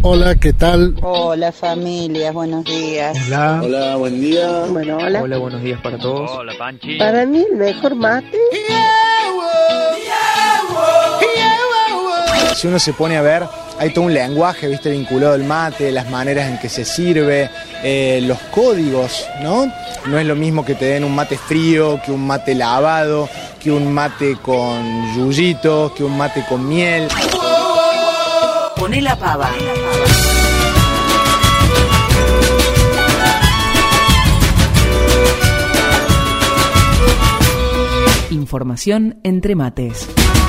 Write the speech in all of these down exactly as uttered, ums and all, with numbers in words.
Hola, ¿qué tal? Hola familia, buenos días. Hola. Hola, buen día. Bueno, hola. Hola, buenos días para todos. Hola, Panchi. Para mí el mejor mate. Si uno se pone a ver, hay todo un lenguaje, viste, vinculado al mate, las maneras en que se sirve, eh, los códigos, ¿no? No es lo mismo que te den un mate frío, que un mate lavado, que un mate con yuyito, que un mate con miel. Poné la pava. Información entre mates.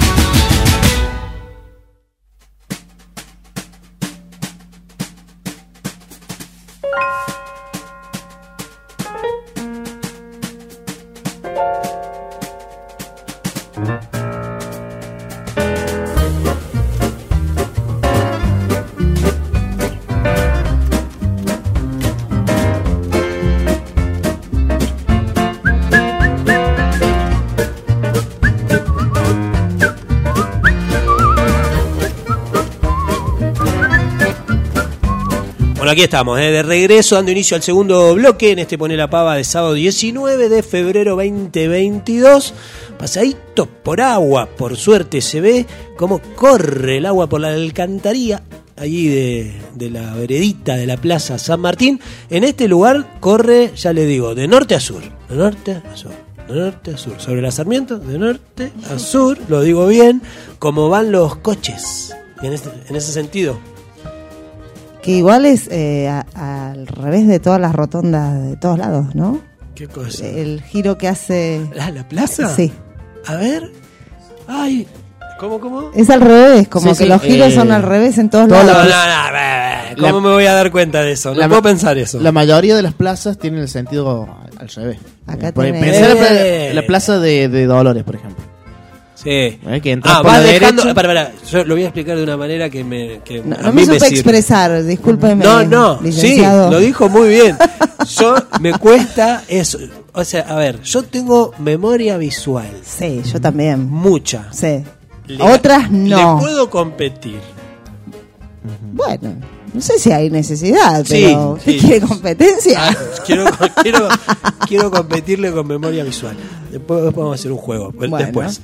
Bueno, aquí estamos, ¿eh? de regreso, dando inicio al segundo bloque en este Poné la Pava de sábado diecinueve de febrero veinte veintidós. Pasaditos por agua, por suerte se ve cómo corre el agua por la alcantarilla allí de, de la veredita de la Plaza San Martín. En este lugar corre, ya le digo, de norte a sur, de norte a sur, de norte a sur, sobre la Sarmiento, de norte a sur, lo digo bien, como van los coches, en, este, en ese sentido. Que igual es eh, a, a, al revés de todas las rotondas de todos lados, ¿no? ¿Qué cosa? El giro que hace... ¿La, la plaza? Sí. A ver. Ay, ¿cómo, cómo? Es al revés, como Sí, que sí, los giros eh, son al revés en todos toda lados. No, no, no, ¿cómo La- me voy a dar cuenta de eso? No la puedo ma- pensar eso. La mayoría de las plazas tienen el sentido al revés. Acá Por- tiene- pensá la, Eh. pla- la plaza de, de Dolores, por ejemplo. Sí. ¿Eh? Que entras Ah, por vas la dejando... derecha. Para, para, yo lo voy a explicar de una manera que me... Que No, a no mí me supe sirve. expresar, discúlpeme. No, no, licenciado. sí, lo dijo muy bien. Yo, me cuesta eso. O sea, a ver, yo tengo memoria visual. Sí, yo también. Mucha. Sí. Le- Otras no. Le puedo competir. Bueno, no sé si hay necesidad, Sí, pero ¿usted sí. quiere competencia? Ah, quiero, quiero, quiero competirle con memoria visual. Después podemos hacer un juego. Bueno. Después.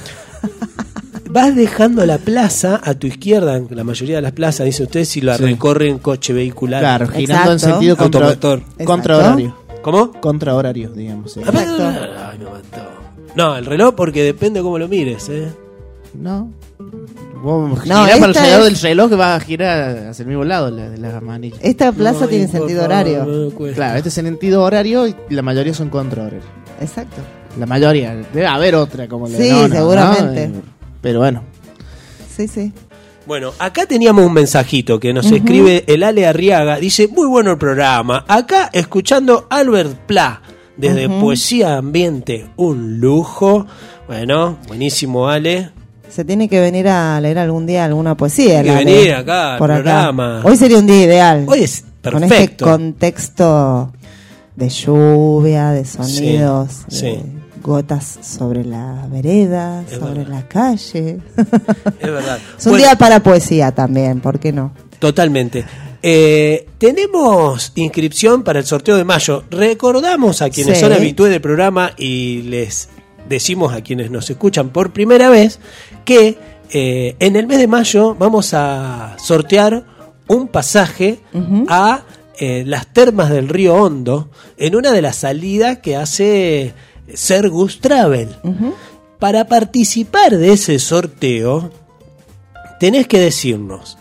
Vas dejando la plaza a tu izquierda, la mayoría de las plazas, dice usted, si la Sí. recorren coche vehicular. Claro, girando en Exacto. sentido contra, Automotor. contrahorario. ¿Cómo? Contrahorario, digamos. sí. Exacto. Ay, me mató. No, el reloj porque depende cómo lo mires, ¿eh? No. Vos No, girás para el esta alrededor es- del reloj que va a girar hacia el mismo lado la, de las manillas. Esta plaza No, tiene por sentido favor, horario. no me cuesta. Claro, este es sentido horario y la mayoría son contrahorarios. Exacto. La mayoría. Debe haber otra como la Sí, no, no, seguramente. ¿no? Eh, Pero bueno. Sí, sí. Bueno, acá teníamos un mensajito que nos Ujú. escribe el Ale Arriaga. Dice, muy bueno el programa. Acá escuchando Albert Pla desde Ujú. Poesía Ambiente. Un lujo. Bueno, buenísimo, Ale. Se tiene que venir a leer algún día alguna poesía. Tiene que Lale, venir acá al por programa. Hoy sería un día ideal. Hoy es Con este perfecto. contexto de lluvia, de sonidos, Sí, de sí. gotas sobre la vereda, Es sobre verdad. la calle. Es verdad. Es un Bueno, día para poesía también, ¿por qué no? Totalmente. Eh, tenemos inscripción para el sorteo de mayo. Recordamos a quienes Sí. son habitués del programa y les decimos a quienes nos escuchan por primera vez que eh, en el mes de mayo vamos a sortear un pasaje Ujú. a eh, las termas del Río Hondo en una de las salidas que hace Sergus Travel. Ujú. Para participar de ese sorteo tenés que decirnos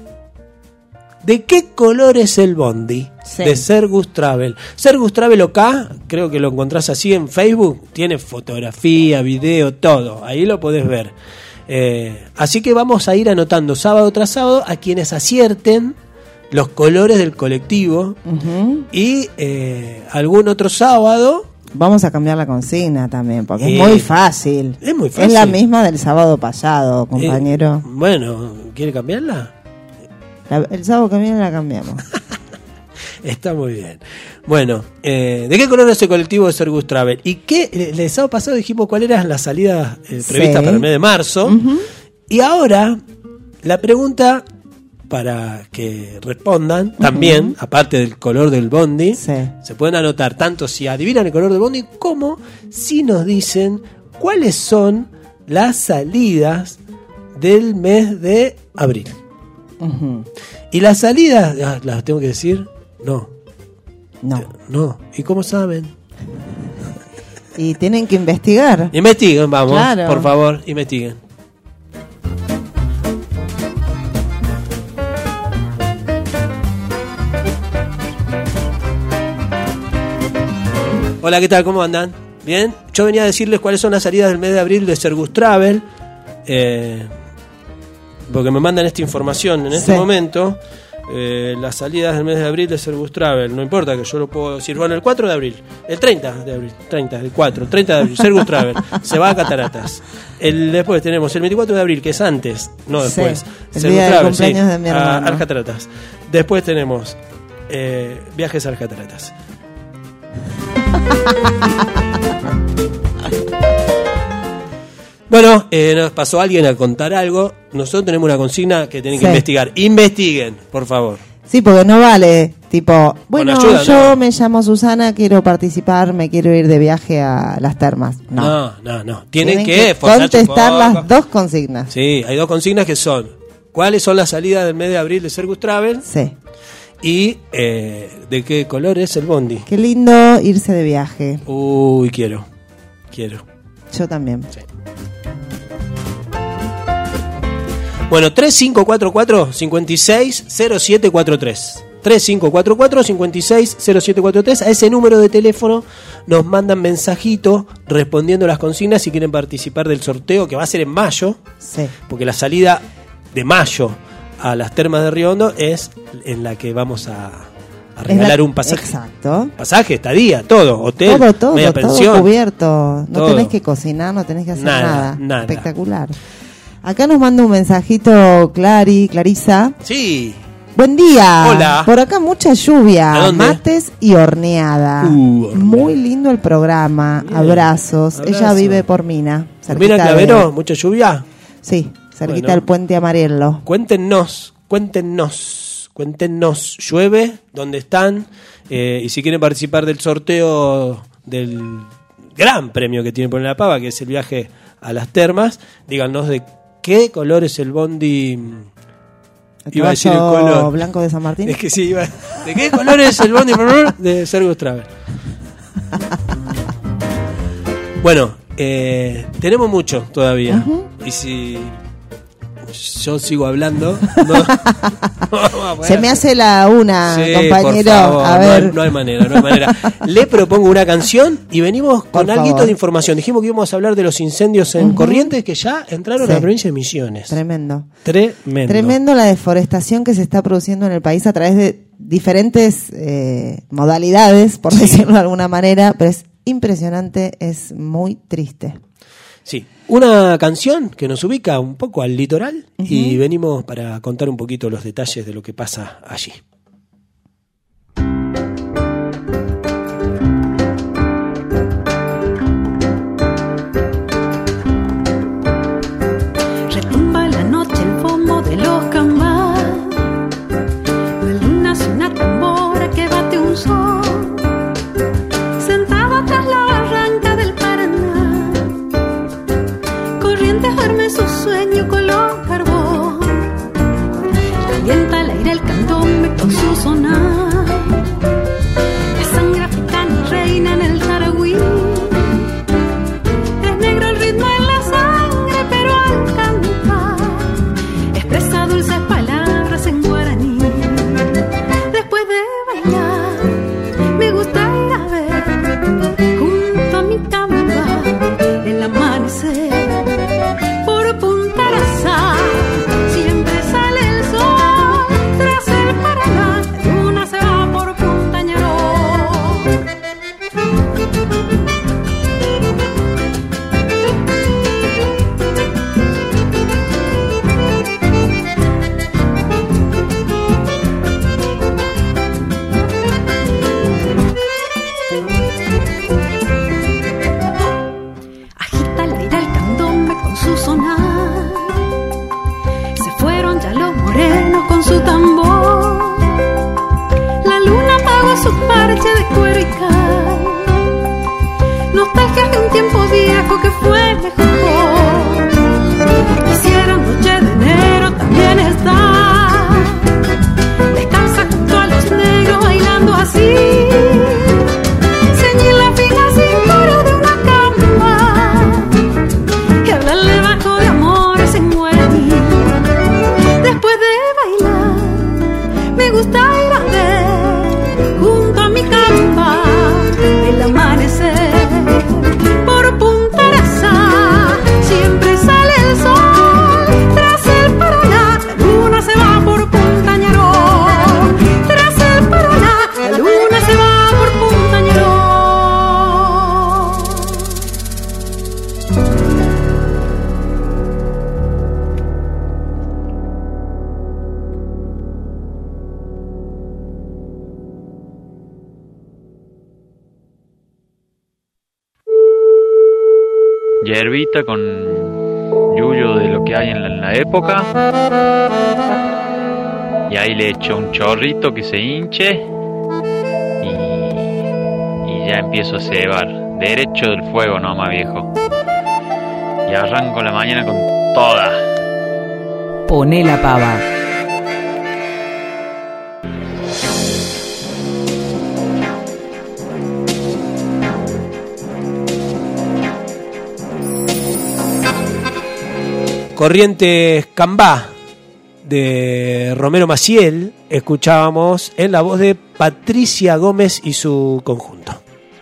¿de qué color es el bondi? Sí. De Sergus Travel. Sergus Travel OK, creo que lo encontrás así en Facebook. Tiene fotografía, video, todo. Ahí lo podés ver. Eh, así que vamos a ir anotando sábado tras sábado a quienes acierten los colores del colectivo. Ujú. Y eh, algún otro sábado. Vamos a cambiar la consigna también, porque Eh, es muy fácil. es muy fácil. Es la misma del sábado pasado, compañero. Eh, bueno, ¿quiere cambiarla? La- el sábado que viene la cambiamos. Está muy bien. Bueno, eh, ¿de qué color es el colectivo de Sergus Travel? ¿Y qué? El, el sábado pasado dijimos cuáles eran las salidas eh, previstas Sí. para el mes de marzo. Ujú. Y ahora, la pregunta para que respondan también, uh-huh. aparte del color del bondi. Sí. Se pueden anotar tanto si adivinan el color del bondi como si nos dicen cuáles son las salidas del mes de abril. Uh-huh. Y las salidas, ah, ¿las tengo que decir? No. No. No. ¿Y cómo saben? Y tienen que investigar. Investiguen, vamos. Claro. Por favor, investiguen. Hola, ¿qué tal? ¿Cómo andan? Bien. Yo venía a decirles cuáles son las salidas del mes de abril de Sergus Travel. Eh, porque me mandan esta información en este sí. momento. Eh, las salidas del mes de abril de Sergus Travel. No importa que yo lo puedo decir. Bueno, el cuatro de abril. El treinta de abril. treinta, el cuatro. treinta de abril. Sergus Travel. Se va a Cataratas. El, después tenemos el veinticuatro de abril, que es antes. No después. Sí, el Sergus día Travel, del cumpleaños sí, de mi a, hermano. a Cataratas. Después tenemos eh, viajes a las Cataratas. Bueno, eh, nos pasó alguien a contar algo. Nosotros tenemos una consigna que tienen que sí. investigar. Investiguen, por favor. Sí, porque no vale, tipo, bueno, ayuda, yo no. me llamo Susana, quiero participar, me quiero ir de viaje a las termas. No, No, no, no. Tienen, Tienen que, que esforzarse un contestar poco. las dos consignas. Sí, hay dos consignas que son: ¿cuáles son las salidas del mes de abril de Sergus Travel? Sí. Y eh, ¿de qué color es el bondi? Qué lindo irse de viaje. Uy, quiero. Quiero. Yo también. Sí. Bueno, tres cinco cuatro cuatro, cinco seis cero siete cuatro tres. tres cinco cuatro cuatro, cinco seis cero siete cuatro tres. A ese número de teléfono nos mandan mensajito respondiendo las consignas si quieren participar del sorteo, que va a ser en mayo. Sí. Porque la salida de mayo a las termas de Río Hondo es en la que vamos a, a regalar la, un pasaje. Exacto. Pasaje, estadía, todo, hotel, Todo, todo, media todo pensión. cubierto. No Todo. tenés que cocinar, no tenés que hacer Nada, nada. nada. Espectacular. Acá nos manda un mensajito Clary, Clarisa. Sí. Buen día. Hola. Por acá mucha lluvia, ¿A dónde? mates y horneada. Uh, horneada. Muy lindo el programa. Bien. Abrazos. Abrazo. Ella vive por Mina. ¿Mira cerquita Clavero? de- ¿Mucha lluvia? Sí, cerquita Bueno. del puente Amarillo. Cuéntenos, cuéntenos, cuéntenos. ¿Llueve? ¿Dónde están? Eh, y si quieren participar del sorteo del gran premio que tiene Pone la Pava, que es el viaje a las termas, díganos de qué color es el bondi. El Iba a decir el caballo color. blanco de San Martín. Es que sí, iba. ¿De qué color es el bondi de Sergus Travel? Bueno, eh, tenemos mucho todavía. Ujú. Y si yo sigo hablando, no, no vamos a poder Se me hacer- hace la una, Sí, compañero. por favor, a no ver. hay- No, hay manera, no hay manera. Le propongo una canción y venimos con Por algo favor. de información. Dijimos que íbamos a hablar de los incendios en Ujú. Corrientes que ya entraron Sí. a la provincia de Misiones. Tremendo. Tremendo. Tremendo la deforestación que se está produciendo en el país a través de diferentes eh, modalidades, por decirlo de alguna manera, pero es impresionante, es muy triste. Sí, una canción que nos ubica un poco al litoral y venimos para contar un poquito los detalles de lo que pasa allí. Retumba la noche el fondo de los cambas. La luna es una tambora que bate un sol. Sentada tras la barranca del Paraná, Corrientes duerme su sueño color carbón. Calienta al aire el candombe con hierbita con yuyo de lo que hay en la, en la época. Y ahí le echo un chorrito que se hinche. Y, y ya empiezo a cebar. Derecho del fuego nomás, viejo. Y arranco la mañana con toda. Poné la pava. Corrientes Cambá de Romero Maciel escuchábamos en la voz de Patricia Gómez y su conjunto.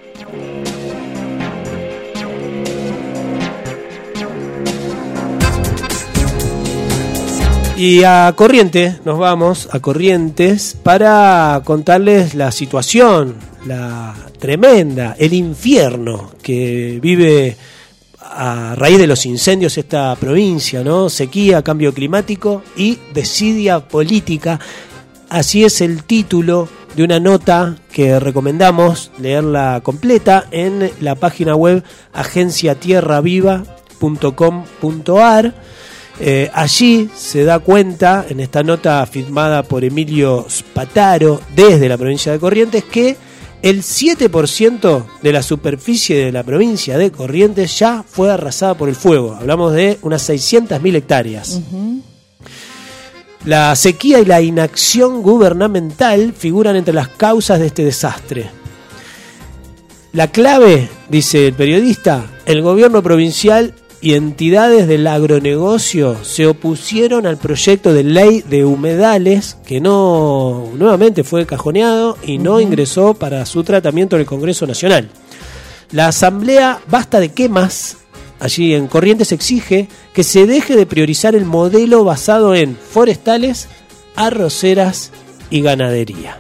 Y a Corrientes, nos vamos a Corrientes para contarles la situación, la tremenda, el infierno que vive a raíz de los incendios esta provincia, ¿no? Sequía, cambio climático y desidia política. Así es el título de una nota que recomendamos leerla completa en la página web agencia tierra viva punto com punto ar. Eh, allí se da cuenta, en esta nota firmada por Emilio Spataro desde la provincia de Corrientes, que el siete por ciento de la superficie de la provincia de Corrientes ya fue arrasada por el fuego. Hablamos de unas seiscientas mil hectáreas. Uh-huh. La sequía y la inacción gubernamental figuran entre las causas de este desastre. La clave, dice el periodista, el gobierno provincial y entidades del agronegocio se opusieron al proyecto de ley de humedales que no nuevamente fue cajoneado y no uh-huh. ingresó para su tratamiento en el Congreso Nacional. La asamblea Basta de Quemas, allí en Corrientes, exige que se deje de priorizar el modelo basado en forestales, arroceras y ganadería.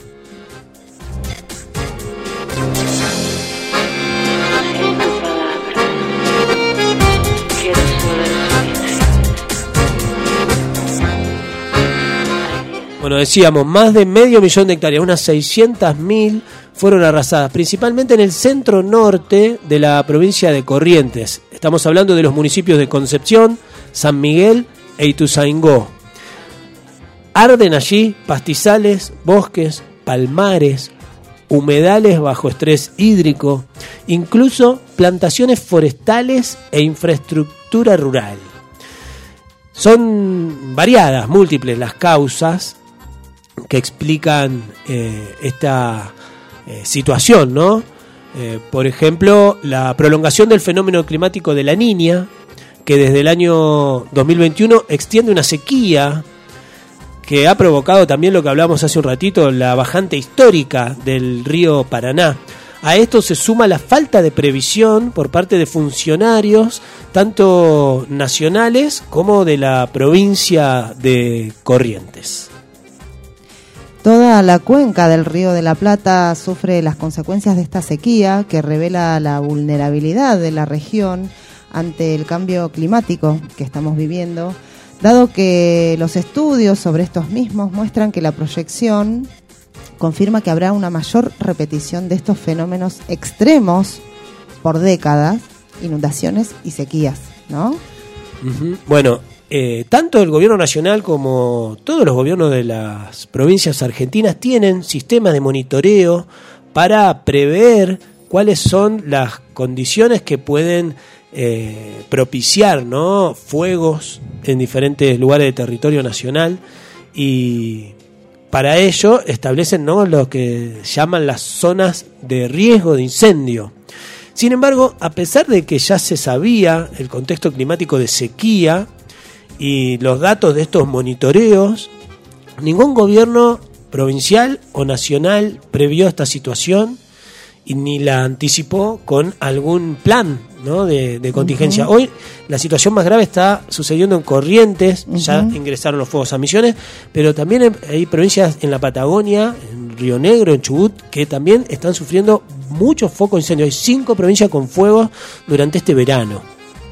Bueno, decíamos, más de medio millón de hectáreas, unas seiscientas mil fueron arrasadas, principalmente en el centro norte de la provincia de Corrientes. Estamos hablando de los municipios de Concepción, San Miguel e Ituzaingó. Arden allí pastizales, bosques, palmares, humedales bajo estrés hídrico, incluso plantaciones forestales e infraestructura rural. Son variadas, múltiples las causas que explican eh, esta eh, situación, ¿no? Eh, por ejemplo, la prolongación del fenómeno climático de la Niña, que desde el año dos mil veintiuno extiende una sequía que ha provocado también lo que hablamos hace un ratito, la bajante histórica del río Paraná. A esto se suma la falta de previsión por parte de funcionarios, tanto nacionales como de la provincia de Corrientes. Toda la cuenca del Río de la Plata sufre las consecuencias de esta sequía que revela la vulnerabilidad de la región ante el cambio climático que estamos viviendo, dado que los estudios sobre estos mismos muestran que la proyección confirma que habrá una mayor repetición de estos fenómenos extremos por décadas, inundaciones y sequías, ¿no? Uh-huh. Bueno, eh, tanto el gobierno nacional como todos los gobiernos de las provincias argentinas tienen sistemas de monitoreo para prever cuáles son las condiciones que pueden eh, propiciar, ¿no?, fuegos en diferentes lugares de territorio nacional, y para ello establecen, ¿no?, lo que llaman las zonas de riesgo de incendio. Sin embargo, a pesar de que ya se sabía el contexto climático de sequía y los datos de estos monitoreos, ningún gobierno provincial o nacional previó esta situación y ni la anticipó con algún plan, ¿no?, de, de contingencia. Uh-huh. Hoy la situación más grave está sucediendo en Corrientes, uh-huh. ya ingresaron los fuegos a Misiones, pero también hay provincias en la Patagonia, en Río Negro, en Chubut, que también están sufriendo muchos focos de incendio. Hay cinco provincias con fuegos durante este verano.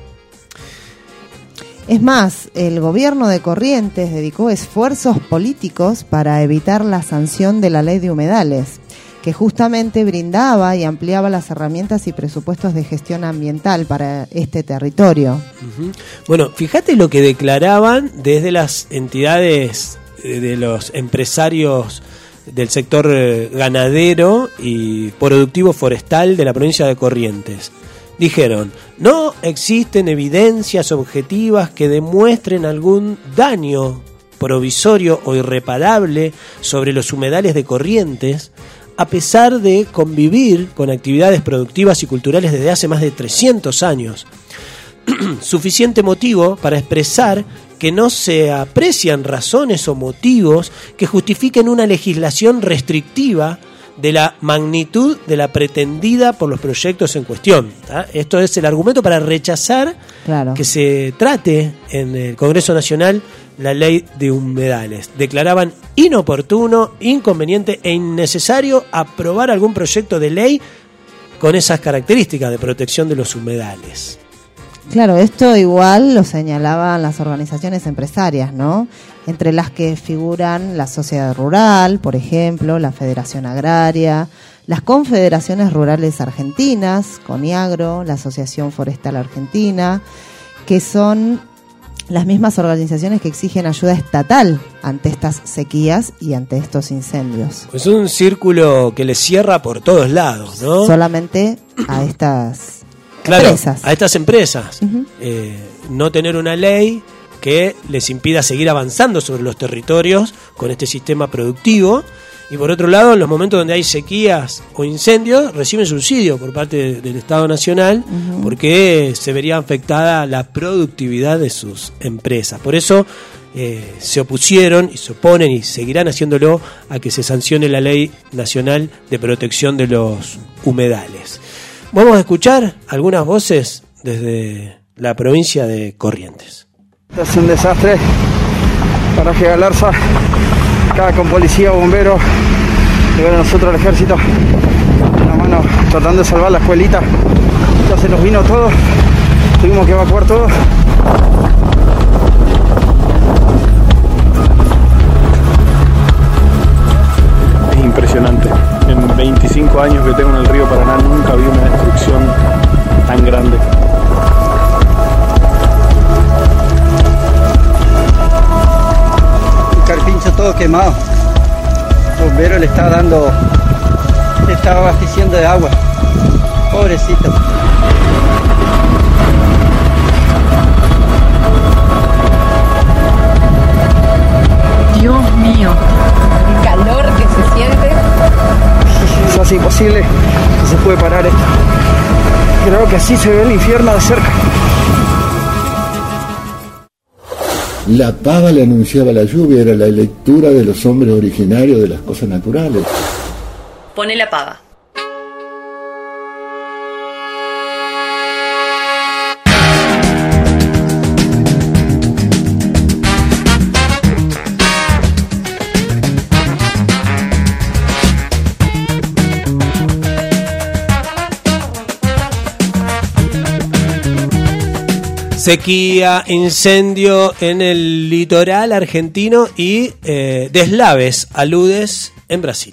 Es más, el gobierno de Corrientes dedicó esfuerzos políticos para evitar la sanción de la ley de humedales, que que justamente brindaba y ampliaba las herramientas y presupuestos de gestión ambiental para este territorio. Uh-huh. Bueno, fíjate lo que declaraban desde las entidades de los empresarios del sector ganadero y productivo forestal de la provincia de Corrientes. Dijeron, no existen evidencias objetivas que demuestren algún daño provisorio o irreparable sobre los humedales de Corrientes, a pesar de convivir con actividades productivas y culturales desde hace más de trescientos años. Suficiente motivo para expresar que no se aprecian razones o motivos que justifiquen una legislación restrictiva de la magnitud de la pretendida por los proyectos en cuestión. ¿tá? Esto es el argumento para rechazar claro. que se trate en el Congreso Nacional la ley de humedales. Declaraban inoportuno, inconveniente e innecesario aprobar algún proyecto de ley con esas características de protección de los humedales. Claro, esto igual lo señalaban las organizaciones empresarias, ¿no? Entre las que figuran la Sociedad Rural, por ejemplo, la Federación Agraria, las Confederaciones Rurales Argentinas, CONIAGRO, la Asociación Forestal Argentina, que son las mismas organizaciones que exigen ayuda estatal ante estas sequías y ante estos incendios. Es un círculo que les cierra por todos lados, ¿no? Solamente a estas claro, empresas. A estas empresas. Uh-huh. Eh, no tener una ley que les impida seguir avanzando sobre los territorios con este sistema productivo. Y por otro lado, en los momentos donde hay sequías o incendios, reciben subsidio por parte de, del Estado Nacional uh-huh. porque se vería afectada la productividad de sus empresas. Por eso eh, se opusieron y se oponen y seguirán haciéndolo a que se sancione la Ley Nacional de Protección de los Humedales. Vamos a escuchar algunas voces desde la provincia de Corrientes. Es un desastre, paraje Galarza, acá con policía, bomberos, y bueno, nosotros el ejército, una mano tratando de salvar la escuelita, ya se nos vino todo, tuvimos que evacuar todo. Es impresionante, en veinticinco años que tengo en el río Paraná nunca vi una destrucción tan grande. Carpincho todo quemado. El bombero le estaba dando, le estaba abasteciendo de agua. Pobrecito. Dios mío, el calor que se siente. Es casi imposible que se puede parar esto. Creo que así se ve el infierno de cerca. La pava le anunciaba la lluvia, era la lectura de los hombres originarios de las cosas naturales. Pone la pava. Sequía, incendio en el litoral argentino y eh, deslaves, aludes en Brasil.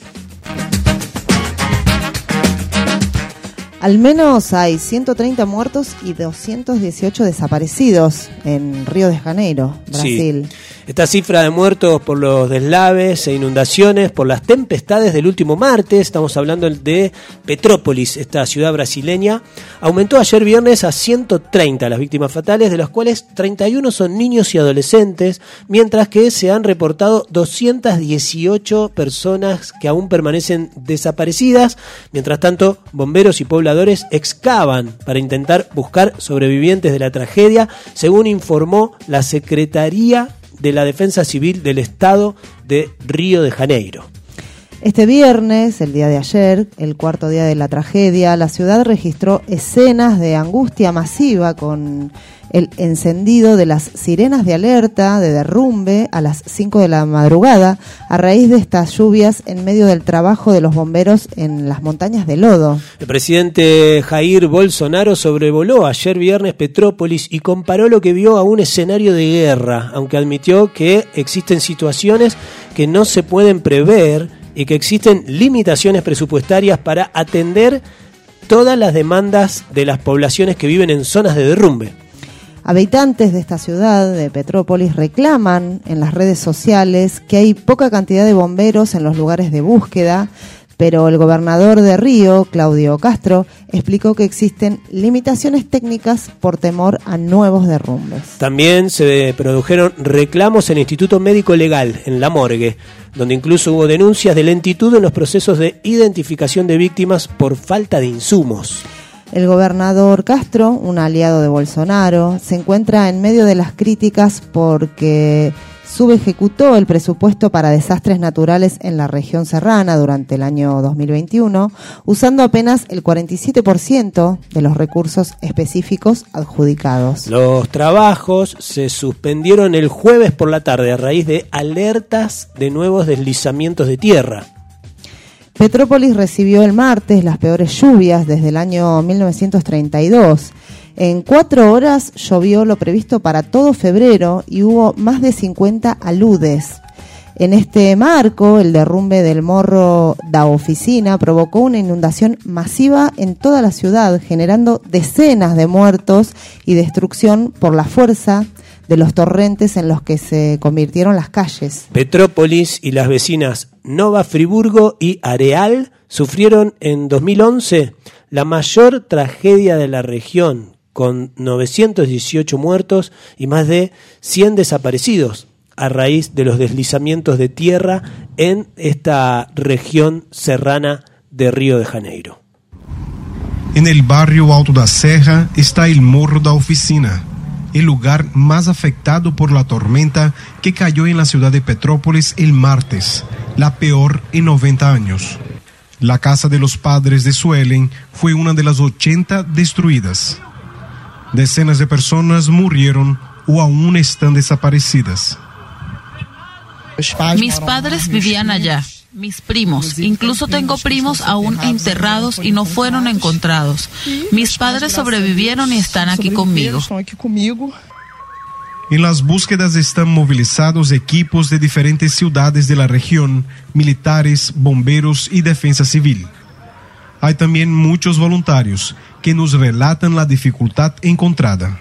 Al menos hay ciento treinta muertos y doscientos dieciocho desaparecidos en Río de Janeiro, Brasil. Sí. Esta cifra de muertos por los deslaves e inundaciones, por las tempestades del último martes, estamos hablando de Petrópolis, esta ciudad brasileña, aumentó ayer viernes a ciento treinta las víctimas fatales, de las cuales treinta y uno son niños y adolescentes, mientras que se han reportado doscientas dieciocho personas que aún permanecen desaparecidas. Mientras tanto, bomberos y pobladores excavan para intentar buscar sobrevivientes de la tragedia, según informó la Secretaría de la Defensa Civil del Estado de Río de Janeiro. Este viernes, el día de ayer, el cuarto día de la tragedia, la ciudad registró escenas de angustia masiva con el encendido de las sirenas de alerta de derrumbe a las cinco de la madrugada a raíz de estas lluvias en medio del trabajo de los bomberos en las montañas de lodo. El presidente Jair Bolsonaro sobrevoló ayer viernes Petrópolis y comparó lo que vio a un escenario de guerra, aunque admitió que existen situaciones que no se pueden prever y que existen limitaciones presupuestarias para atender todas las demandas de las poblaciones que viven en zonas de derrumbe. Habitantes de esta ciudad, de Petrópolis, reclaman en las redes sociales que hay poca cantidad de bomberos en los lugares de búsqueda, pero el gobernador de Río, Claudio Castro, explicó que existen limitaciones técnicas por temor a nuevos derrumbes. También se produjeron reclamos en el Instituto Médico Legal, en La Morgue, donde incluso hubo denuncias de lentitud en los procesos de identificación de víctimas por falta de insumos. El gobernador Castro, un aliado de Bolsonaro, se encuentra en medio de las críticas porque subejecutó el presupuesto para desastres naturales en la región serrana durante el año dos mil veintiuno, usando apenas el cuarenta y siete por ciento de los recursos específicos adjudicados. Los trabajos se suspendieron el jueves por la tarde a raíz de alertas de nuevos deslizamientos de tierra. Petrópolis recibió el martes las peores lluvias desde el año mil novecientos treinta y dos. En cuatro horas llovió lo previsto para todo febrero y hubo más de cincuenta aludes. En este marco, el derrumbe del Morro da Oficina provocó una inundación masiva en toda la ciudad, generando decenas de muertos y destrucción por la fuerza de los torrentes en los que se convirtieron las calles. Petrópolis y las vecinas Nova Friburgo y Areal sufrieron en dos mil once la mayor tragedia de la región, con novecientos dieciocho muertos y más de cien desaparecidos a raíz de los deslizamientos de tierra en esta región serrana de Río de Janeiro. En el barrio Alto da Serra está el Morro da Oficina, el lugar más afectado por la tormenta que cayó en la ciudad de Petrópolis el martes, la peor en noventa años. La casa de los padres de Suelen fue una de las ochenta destruidas. Decenas de personas murieron o aún están desaparecidas. Mis padres vivían allá, mis primos, incluso tengo primos aún enterrados y no fueron encontrados. Mis padres sobrevivieron y están aquí conmigo. En las búsquedas están movilizados equipos de diferentes ciudades de la región, militares, bomberos y defensa civil. Hay también muchos voluntarios que nos relatan la dificultad encontrada.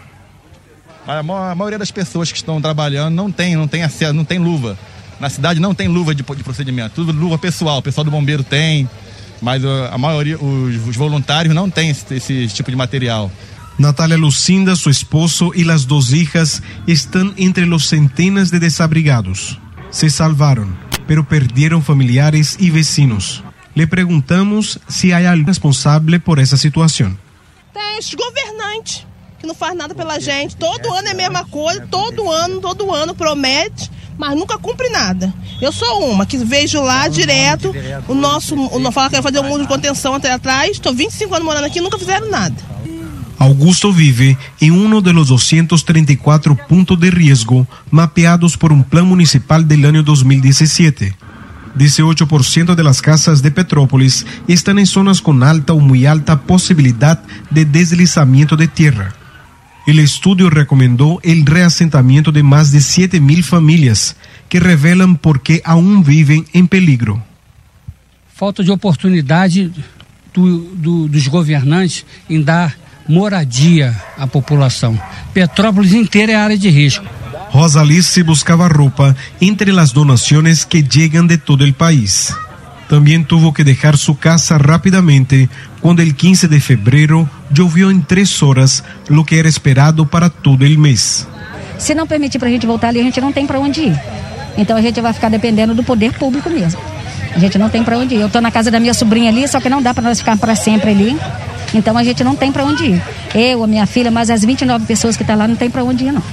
A maioria das pessoas que estão trabalhando não tem, não tem acesso, não tem luva. Na cidade não tem luva de, de procedimento, tudo luva pessoal, o pessoal do bombeiro tem, mas a maioria, os, os voluntários não tem esse, esse tipo de material. Natalia Lucinda, su esposo y las dos hijas están entre los centenas de desabrigados. Se salvaron, pero perdieron familiares y vecinos. Le preguntamos si hay alguien responsable por esa situación. Tem os governantes que não faz nada pela gente. Todo ano é a mesma coisa, todo ano, todo ano promete, mas nunca cumpre nada. Eu sou uma que vejo lá direto o nosso, o fala que vai fazer um muro de contenção até atrás. Estou vinte e cinco anos morando aqui e nunca fizeram nada. Augusto vive en uno de los doscientos treinta y cuatro puntos de riesgo mapeados por un plan municipal del año dos mil diecisiete. dieciocho por ciento de las casas de Petrópolis están en zonas con alta o muy alta posibilidad de deslizamiento de tierra. El estudio recomendó el reasentamiento de más de siete mil familias que revelan por qué aún viven en peligro. Falta de oportunidade do, do, dos governantes em dar moradia à população. Petrópolis inteira é área de risco. Rosalice buscaba ropa entre las donaciones que llegan de todo el país. También tuvo que dejar su casa rápidamente cuando el quince de febrero llovió en tres horas, lo que era esperado para todo el mes. Se não permitir para a gente voltar ali, a gente não tem para onde ir. Então a gente vai ficar dependendo do poder público mesmo. A gente não tem para onde ir. Eu estou na casa da minha sobrinha ali, só que não dá para nós ficar para sempre ali. Então a gente não tem para onde ir. Eu, a minha filha, mas as vinte e nove pessoas que estão lá não tem para onde ir, não.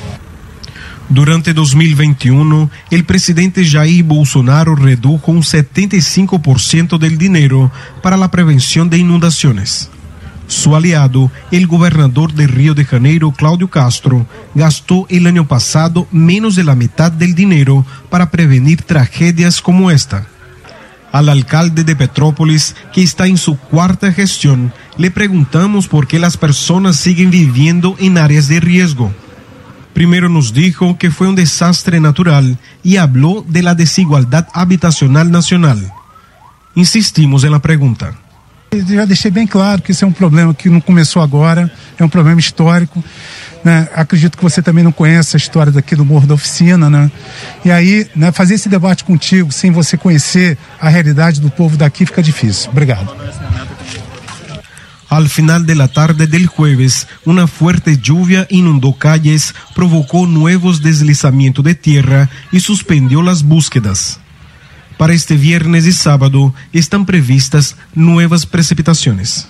Durante dos mil veintiuno, el presidente Jair Bolsonaro redujo un setenta y cinco por ciento del dinero para la prevención de inundaciones. Su aliado, el gobernador de Río de Janeiro, Claudio Castro, gastó el año pasado menos de la mitad del dinero para prevenir tragedias como esta. Al alcalde de Petrópolis, que está en su cuarta gestión, le preguntamos por qué las personas siguen viviendo en áreas de riesgo. Primero nos dijo que fue un desastre natural y habló de la desigualdad habitacional nacional. Insistimos en la pregunta. Já deixei bem claro que esse é um problema que não começou agora, é um problema histórico, né? Acredito que você também não conhece a história daqui do Morro da Oficina, né? E aí, né, fazer esse debate contigo sem você conhecer a realidade do povo daqui fica difícil. Obrigado. Al final de la tarde del jueves, una fuerte lluvia inundó calles, provocó nuevos deslizamientos de tierra y suspendió las búsquedas. Para este viernes y sábado están previstas nuevas precipitaciones.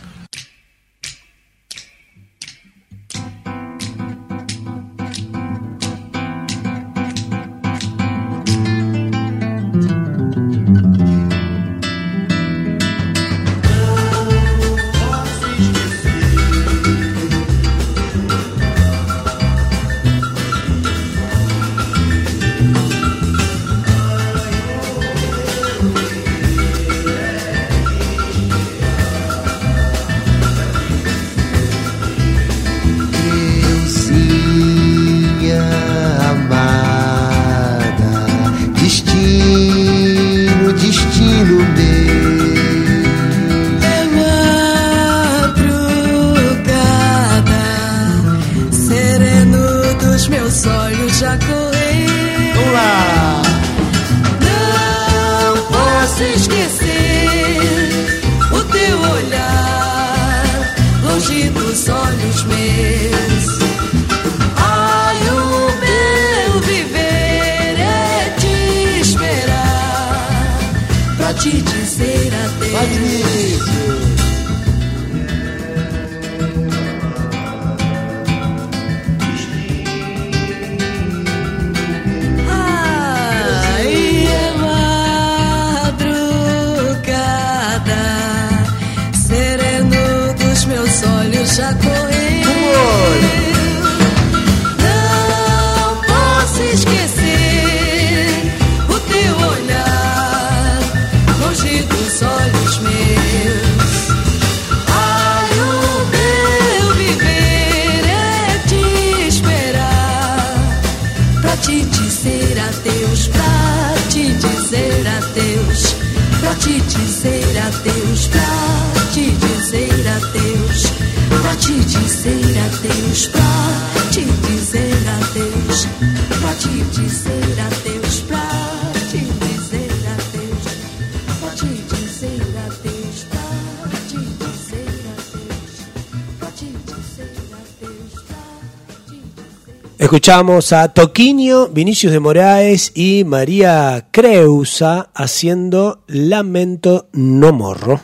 Escuchamos a Toquinho, Vinicius de Moraes y María Creusa haciendo Lamento no morro.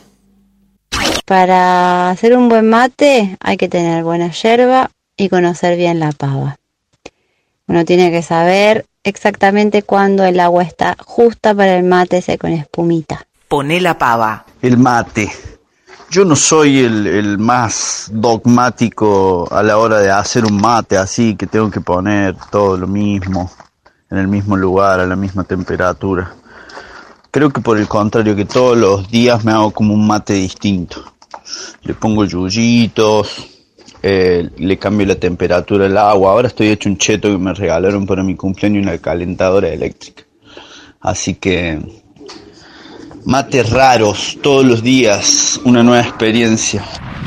Para hacer un buen mate hay que tener buena yerba y conocer bien la pava. Uno tiene que saber exactamente cuándo el agua está justa para el mate ese con espumita. Poné la pava. El mate. Yo no soy el, el más dogmático a la hora de hacer un mate así, que tengo que poner todo lo mismo, en el mismo lugar, a la misma temperatura. Creo que por el contrario, que todos los días me hago como un mate distinto. Le pongo yuyitos, eh, le cambio la temperatura del agua. Ahora estoy hecho un cheto que me regalaron para mi cumpleaños, una calentadora eléctrica. Así que mates raros, todos los días, una nueva experiencia.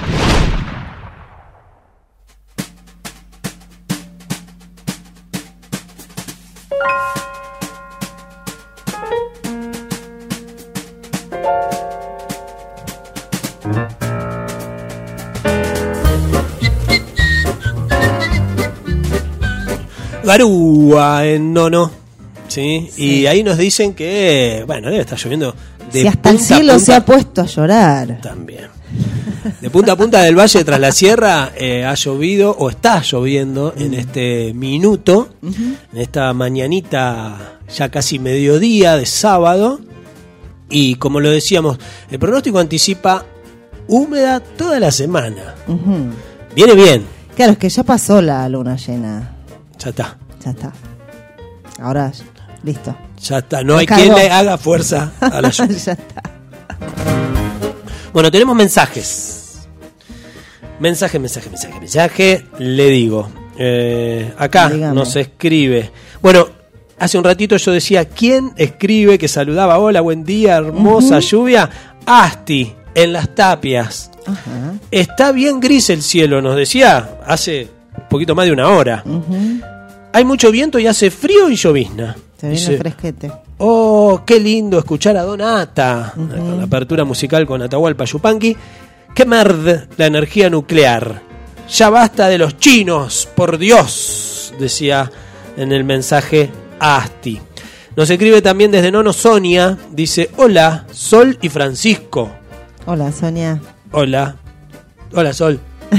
Garúa en Nono, ¿sí? Sí. Y ahí nos dicen que, bueno, debe estar lloviendo de si hasta el cielo se ha puesto a llorar. También. De punta a punta del valle tras la sierra eh, ha llovido o está lloviendo en este minuto, uh-huh. en esta mañanita ya casi mediodía de sábado. Y como lo decíamos, el pronóstico anticipa húmeda toda la semana. Uh-huh. Viene bien. Claro, es que ya pasó la luna llena. Ya está. Ya está. Ahora, listo. Ya está. No hay quien le haga fuerza a la lluvia. Ya está. Bueno, tenemos mensajes. Mensaje, mensaje, mensaje, mensaje. Le digo. Eh, acá Dígame. Nos escribe. Bueno, hace un ratito yo decía, ¿quién escribe que saludaba? Hola, buen día, hermosa uh-huh. lluvia. Asti, en Las Tapias. Uh-huh. Está bien gris el cielo, nos decía hace un poquito más de una hora. Uh-huh. Hay mucho viento y hace frío y llovizna. Se viene Dice, fresquete. Oh, qué lindo escuchar a Donata. Uh-huh. Con la apertura musical con Atahualpa Yupanqui. Qué merd la energía nuclear. Ya basta de los chinos, por Dios, decía en el mensaje Asti. Nos escribe también desde Nono Sonia. Dice, hola, Sol y Francisco. Hola, Sonia. Hola. Hola, Sol.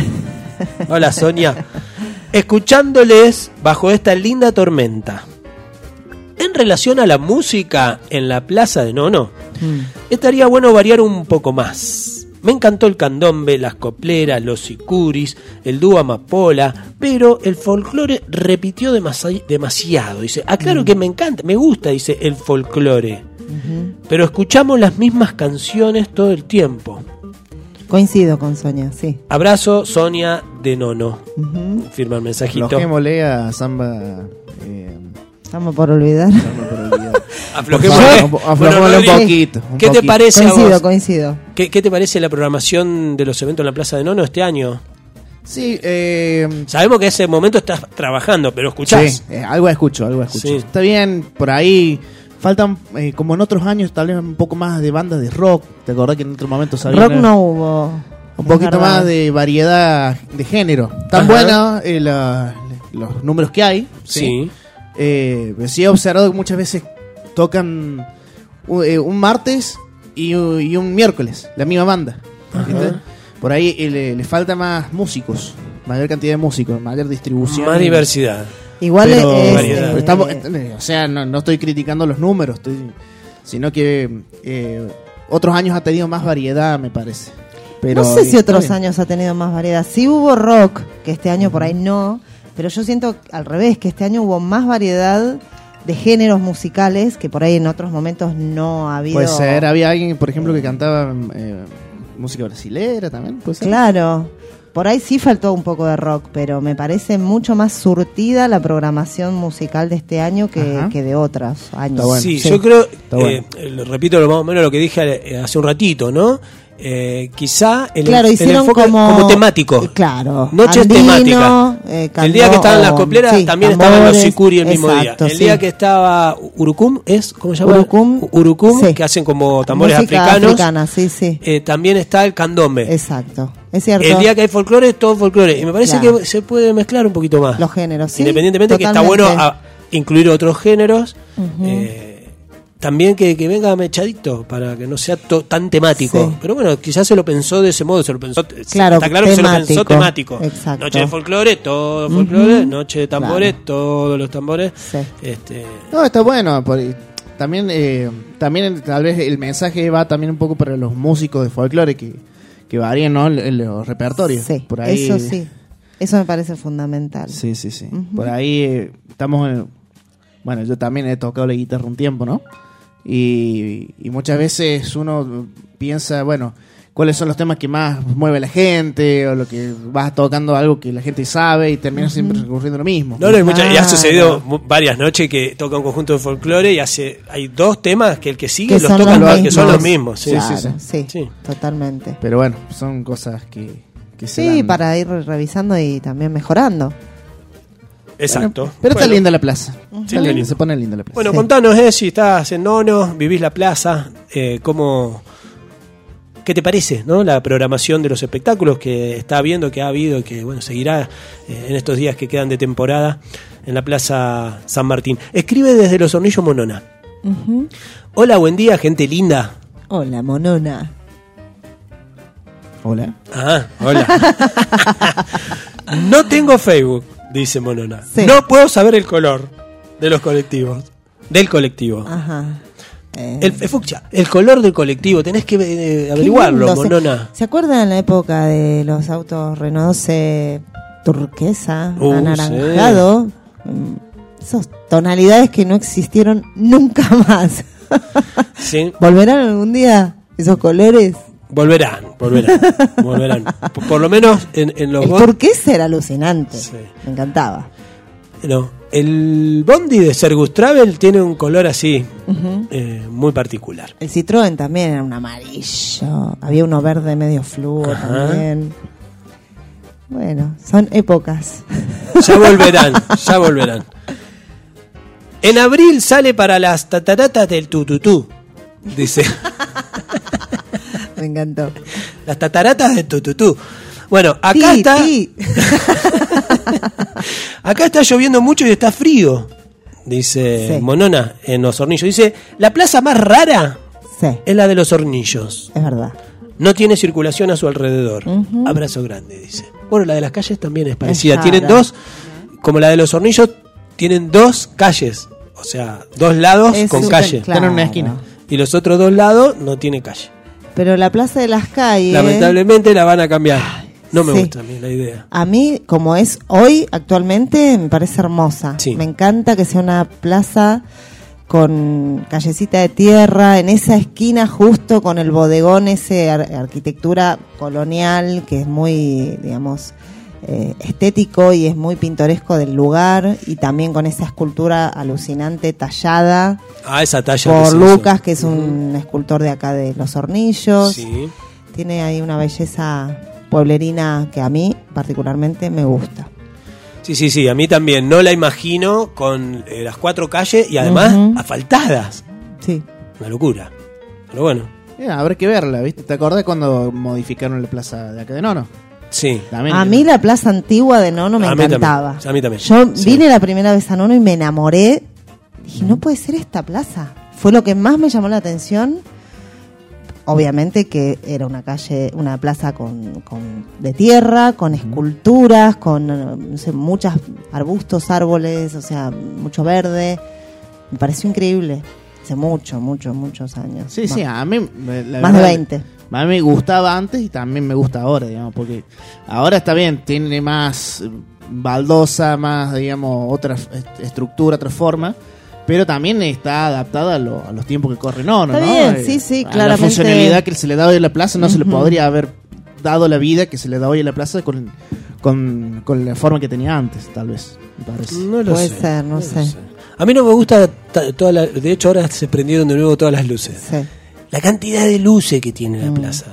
Hola, Sonia. Escuchándoles bajo esta linda tormenta. En relación a la música en la plaza de Nono, mm. estaría bueno variar un poco más. Me encantó el candombe, las copleras, los sicuris, el dúo amapola, pero el folclore repitió demasi- demasiado. Dice, aclaro mm. que me encanta, me gusta, dice, el folclore. Uh-huh. Pero escuchamos las mismas canciones todo el tiempo. Coincido con Sonia, sí. Abrazo, Sonia de Nono. Uh-huh. Firma el mensajito. Aflojémosle a Samba... Eh, Samba por olvidar. Samba por olvidar. Aflojémosle, Aflojémosle bueno, un poquito. Un ¿Qué poquito. te parece coincido, a vos? Coincido, ¿Qué, ¿Qué te parece la programación de los eventos en la Plaza de Nono este año? Sí, eh, sabemos que ese momento estás trabajando, pero escuchás. Sí, eh, algo escucho, algo escucho. Sí. Está bien, por ahí faltan, eh, como en otros años, tal vez un poco más de bandas de rock. ¿Te acordás que en otro momento sabía? Rock no hubo. Un poquito más de variedad de género. Tan buenos eh, la, los números que hay. Sí. sí. Eh, sí he observado que muchas veces tocan un, eh, un martes y, y un miércoles, la misma banda. Por ahí eh, le, le falta más músicos, mayor cantidad de músicos, mayor distribución. Más diversidad. Igual pero, es, pero eh, estamos, eh, o sea, no, no estoy criticando los números, estoy, sino que eh, otros años ha tenido más variedad, me parece. Pero, no sé si otros años ha tenido más variedad. Sí hubo rock, que este año por ahí no, pero yo siento al revés, que este año hubo más variedad de géneros musicales que por ahí en otros momentos no ha habido. Puede ser, había alguien, por ejemplo, que cantaba eh, música brasilera también, ¿puede ser? Claro, por ahí sí faltó un poco de rock, pero me parece mucho más surtida la programación musical de este año que, que de otros años. Bueno. Sí, sí, yo creo, eh, bueno. repito más o menos lo que dije hace un ratito, ¿no? Eh, quizá el, claro, el hicieron enfoque como, como temático. Claro. Noches andino, temáticas. Eh, cantó, el día que estaban las copleras sí, también tambores, estaban los sicuri el mismo exacto, día. El sí. día que estaba Urucum, ¿es? ¿Cómo se llama? Urucum, Urucum sí. que hacen como tambores música africanos. Africana, sí, sí. Eh, también está el candombe. Exacto. Es cierto. El día que hay folclore es todo folclore. Y me parece claro. que se puede mezclar un poquito más. Los géneros, sí. Independientemente totalmente. que está bueno a incluir otros géneros. Uh-huh. Eh, También que, que venga mechadito para que no sea to, tan temático. Sí. Pero bueno, quizás se lo pensó de ese modo, se lo pensó. Claro, está claro temático. Que se lo pensó temático. Exacto. Noche de folclore, todo folclore. Uh-huh. Noche de tambores, claro. todos los tambores. Sí. Este... No, está bueno. Por, también, eh, también tal vez el mensaje va también un poco para los músicos de folclore que, que varían, ¿no? En los repertorios. Sí, por ahí, eso sí. Eso me parece fundamental. Sí, sí, sí. Uh-huh. Por ahí eh, estamos en, bueno, yo también he tocado la guitarra un tiempo, ¿no? Y, y muchas veces uno piensa, bueno, cuáles son los temas que más mueve a la gente, o lo que vas tocando algo que la gente sabe y termina uh-huh. siempre recurriendo a lo mismo. No, no, hay mucha, y ha sucedido varias noches que toca un conjunto de folclore y hace hay dos temas que el que sigue que los tocan los que son los mismos. Sí, claro, sí, sí. Sí, sí, totalmente. Pero bueno, son cosas que, que se sí, dan. para ir revisando y también mejorando. Exacto. Bueno, pero bueno. está linda la plaza. Sí, está linda, se pone linda la plaza. Bueno, sí. contanos, eh, si estás en Nono, vivís la plaza, eh, cómo, ¿qué te parece, no? La programación de los espectáculos que está habiendo, que ha habido y que bueno seguirá eh, en estos días que quedan de temporada en la Plaza San Martín. Escribe desde Los Hornillos Monona. Uh-huh. Hola, buen día, gente linda. Hola, Monona. Hola. Ah, hola. No tengo Facebook, dice Monona. Sí. No puedo saber el color de los colectivos. Del colectivo. Ajá. Eh. El, fucsia, el color del colectivo, tenés que eh, averiguarlo, lindo. Monona. ¿Se, ¿Se acuerdan la época de los autos Renault doce turquesa, uh, anaranjado? Sí. Esas tonalidades que no existieron nunca más. Sí. ¿Volverán algún día esos colores? Volverán, volverán, volverán. Por, por lo menos en, en los... El turquesa era alucinante, sí. Me encantaba. No, el bondi de Sergus Travel tiene un color así, Ujú. eh, muy particular. El Citroën también era un amarillo. Había uno verde medio fluo Ajá. también. Bueno, son épocas. Ya volverán, ya volverán. En abril sale para las tataratas del tututú, dice. Me encantó. Las tataratas del tututú. Bueno, acá Ti, está. ti. Acá está lloviendo mucho y está frío, dice Sí. Monona en Los Hornillos. Dice, la plaza más rara Sí, es la de Los Hornillos. es verdad. No tiene circulación a su alrededor. Ujú. Abrazo grande, dice. Bueno, la de las calles también es parecida. rara. Tienen dos, como la de Los Hornillos, tienen dos calles. O sea, dos lados Es con súper calle. claro. Están en una esquina. Y los otros dos lados no tiene calle. Pero la Plaza de las Calles, Lamentablemente la van a cambiar. No me sí. gusta a mí la idea. a mí, como es hoy, actualmente, me parece hermosa. Sí. Me encanta que sea una plaza con callecita de tierra, en esa esquina justo con el bodegón, ese ar- arquitectura colonial que es muy, digamos, eh, estético y es muy pintoresco del lugar, y también con esa escultura alucinante tallada Ah, esa talla. por que se Lucas, hizo. que es un escultor de acá de Los Hornillos. Sí. Tiene ahí una belleza pueblerina que a mí particularmente me gusta. Sí, sí, sí, a mí también. No la imagino con eh, las cuatro calles y además Ujú. asfaltadas. Sí. Una locura. Pero bueno, Eh, habrá que verla, ¿viste? ¿Te acordás cuando modificaron la plaza de acá de Nono? sí. También. A mí la plaza antigua de Nono me A mí encantaba. también, a mí también. Yo Sí. vine la primera vez a Nono y me enamoré. Dije, no puede ser esta plaza. Fue lo que más me llamó la atención. Obviamente que era una calle, una plaza con, con de tierra, con esculturas, con no sé, muchos arbustos, árboles, o sea, mucho verde. Me pareció increíble. Hace mucho, mucho, muchos años. Sí, sí, Más- a mí. eh, la Más de verdad, veinte. A mí me gustaba antes y también me gusta ahora, digamos, porque ahora está bien, tiene más eh, baldosa, más, digamos, otra est- estructura, otra forma, pero también está adaptada a, lo- a los tiempos que corren. No, no, Está ¿no? bien, Eh, sí, sí, a claramente. La funcionalidad que se le da hoy a la plaza no se le Ujú. podría haber dado la vida que se le da hoy a la plaza con, con, con la forma que tenía antes, tal vez, me parece. No lo Puede sé. ser, no, lo sé. A mí no me gusta ta- toda la, de hecho ahora se prendieron de nuevo todas las luces. Sí. La cantidad de luces que tiene la Mm. plaza.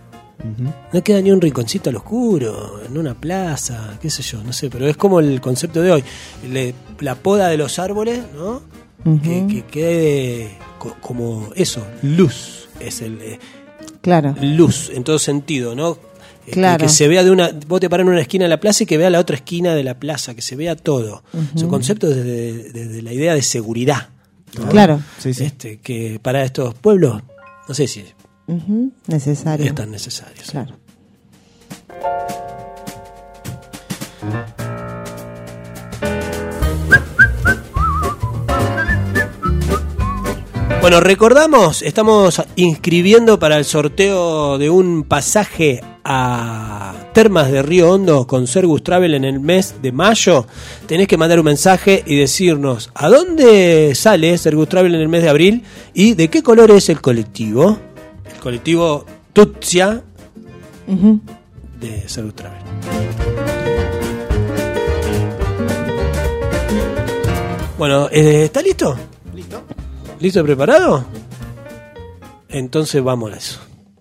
No queda ni un rinconcito al oscuro, en una plaza, qué sé yo, no sé, pero es como el concepto de hoy. Le- la poda de los árboles, ¿no? Ujú. Que, que quede co- como eso, luz. Es el eh, Claro. luz en todo sentido, ¿no? Eh, que- Claro. Que, se vea de una. Vos te parás en una esquina de la plaza y que vea la otra esquina de la plaza, que se vea todo. Ujú. Son conceptos desde, desde la idea de seguridad. ¿no? Claro. Sí, sí. Este, que para estos pueblos, no sé si Ujú, necesario. es tan necesario. sí. Claro. Bueno, recordamos, estamos inscribiendo para el sorteo de un pasaje a Termas de Río Hondo con Sergus Travel en el mes de mayo. Tenés que mandar un mensaje y decirnos a dónde sale Sergus Travel en el mes de abril y de qué color es el colectivo. El colectivo Tutsia Ujú. de Sergus Travel. Bueno, eh, ¿está listo? ¿Listo? ¿Listo, preparado? Entonces vamos a eso.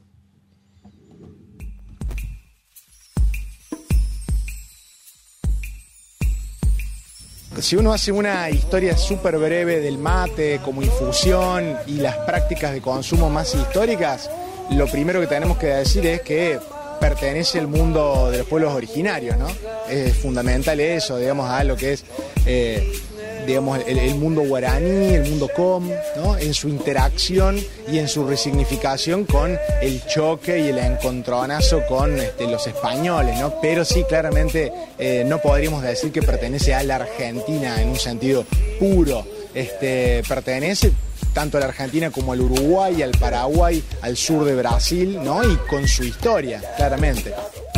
Si uno hace una historia súper breve del mate como infusión y las prácticas de consumo más históricas, lo primero que tenemos que decir es que pertenece al mundo de los pueblos originarios, ¿no? Es fundamental eso, digamos, a lo que es eh, digamos, el, el mundo guaraní, el mundo com, ¿no? En su interacción y en su resignificación con el choque y el encontronazo con este, los españoles, ¿no? Pero sí, claramente eh, no podríamos decir que pertenece a la Argentina en un sentido puro. Este, pertenece tanto a la Argentina como al Uruguay, al Paraguay, al sur de Brasil, ¿no? Y con su historia, claramente.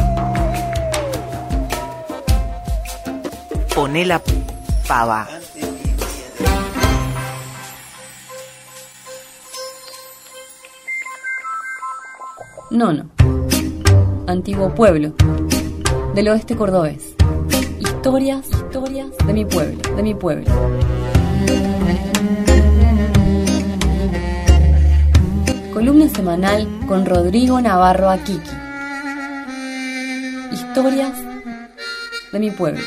Poné la pava. Nono, antiguo pueblo del oeste cordobés. Historias, Historias de mi pueblo, de mi pueblo. Columna semanal con Rodrigo Navarro Akiki. Historias de mi pueblo.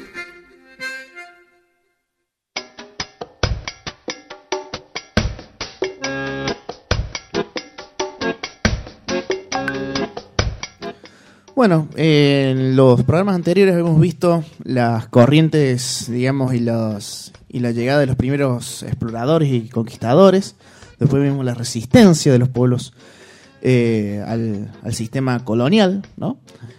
Bueno, eh, en los programas anteriores hemos visto las corrientes, digamos, y los y la llegada de los primeros exploradores y conquistadores. Después vimos la resistencia de los pueblos eh, al, al sistema colonial, ¿no?